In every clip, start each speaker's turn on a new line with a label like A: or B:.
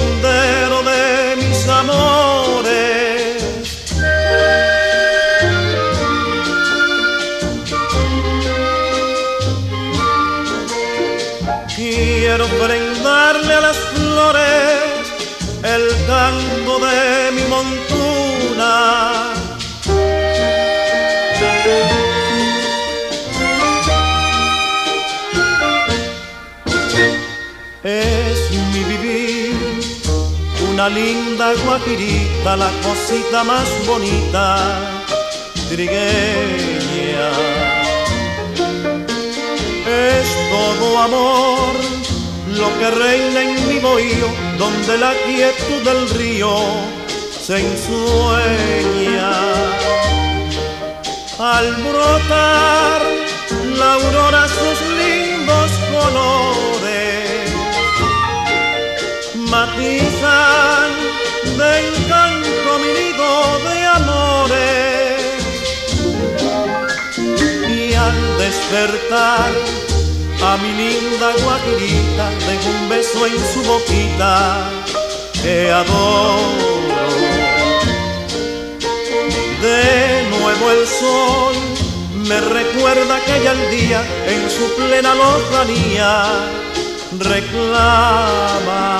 A: sendero de mis amores. Quiero ofrendarle a las flores el canto de mi montuna. Es mi vivir una linda guajirita, la cosita más bonita, trigueña. Es todo amor lo que reina en mi bohío, donde la quietud del río se ensueña. Al brotar la aurora sus lindos colores matizan de encanto mi nido de amores. Y al despertar a mi linda guajirita dejo un beso en su boquita que adoro. De nuevo el sol me recuerda aquel día en su plena lozanía reclama.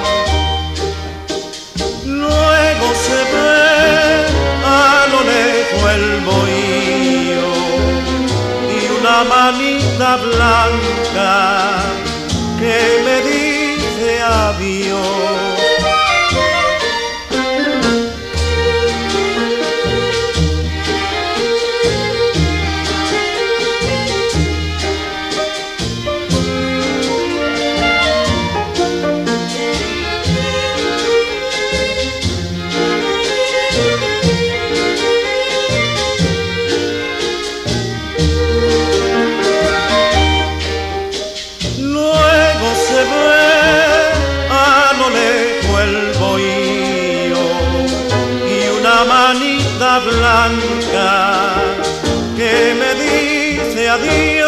A: Luego se ve a lo lejos el bohío y una manita blanca que me dice adiós. Manita blanca que me dice adiós.